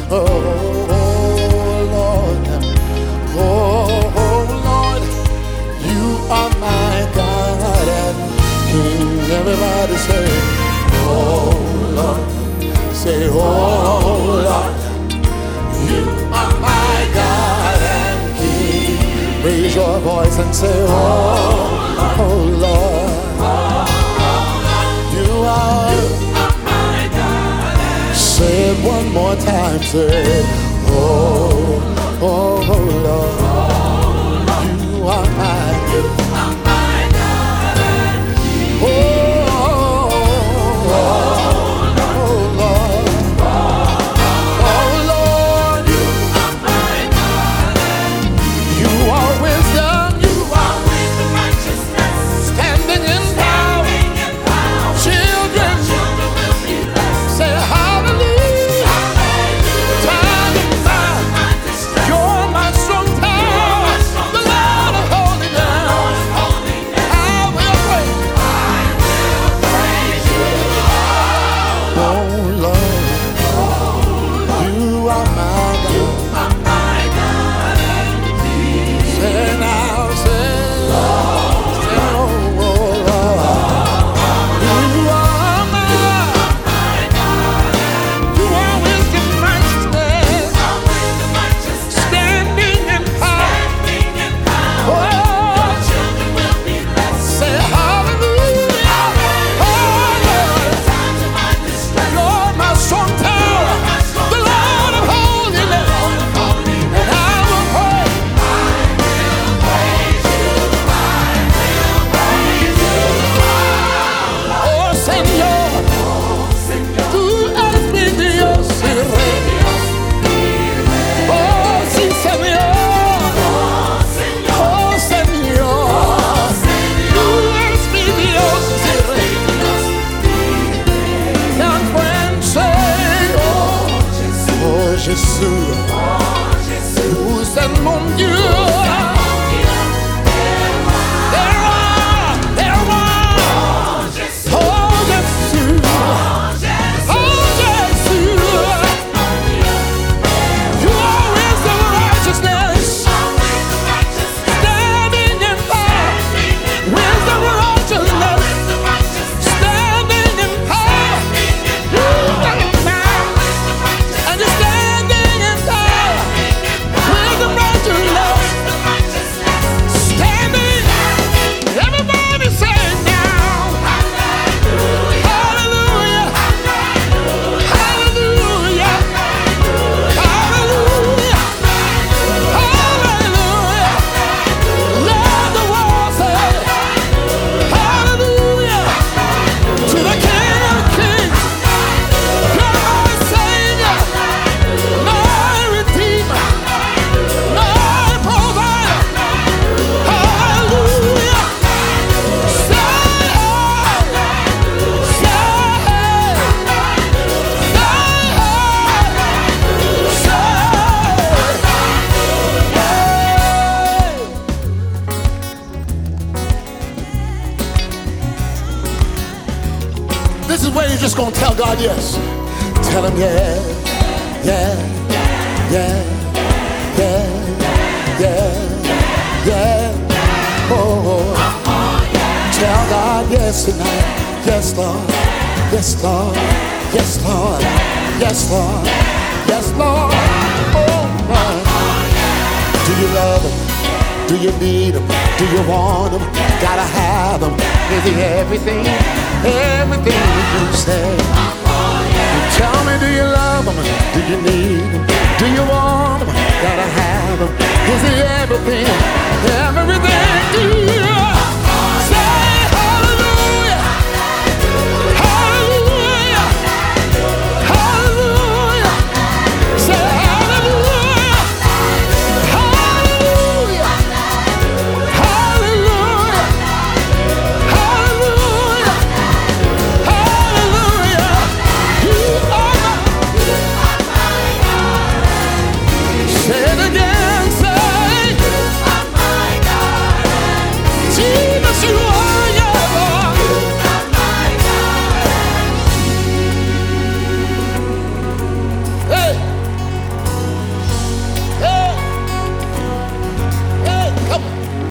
Lord, oh Lord, you are my God and King. Everybody say, oh Lord, say, oh Lord, you are my God and King. Raise your voice and say, oh Lord, you are my God. Say it one more time, say, oh Lord, you are my God and King. Oh Lord, you are my God and King. You are wisdom, righteousness, standing in power. Children will be blessed. Say hallelujah, time and time. You're my strong tower, the Lord of holy name. I will praise you. Oh Lord, you are my God. Say now, say, oh Lord, you are wisdom, righteousness, standing in power. Oh, children will be blessed. Say hallelujah. Oh Lord, you're my strong tower, the Lord of holiness, and I will praise. Oh Señor, tú eres mi Dios y Rey. Oh sí Señor, oh Señor, tú eres mi Dios y Rey. And when say, oh Jesús, vous êtes mon Dieu. This is where you're just gonna tell God yes. Tell him yeah, yeah, yeah, yeah, yeah, yeah. Oh, tell God yes tonight. Yes, Lord. Yes, Lord. Yes, Lord. Yes, Lord. Yes, Lord. Oh, Lord. Do you love him? Do you need him? Do you want him? Gotta have him. Is he everything? Everything you say. Tell me, do you love him? Do you need him? Do you want him? Gotta have him. Is he everything?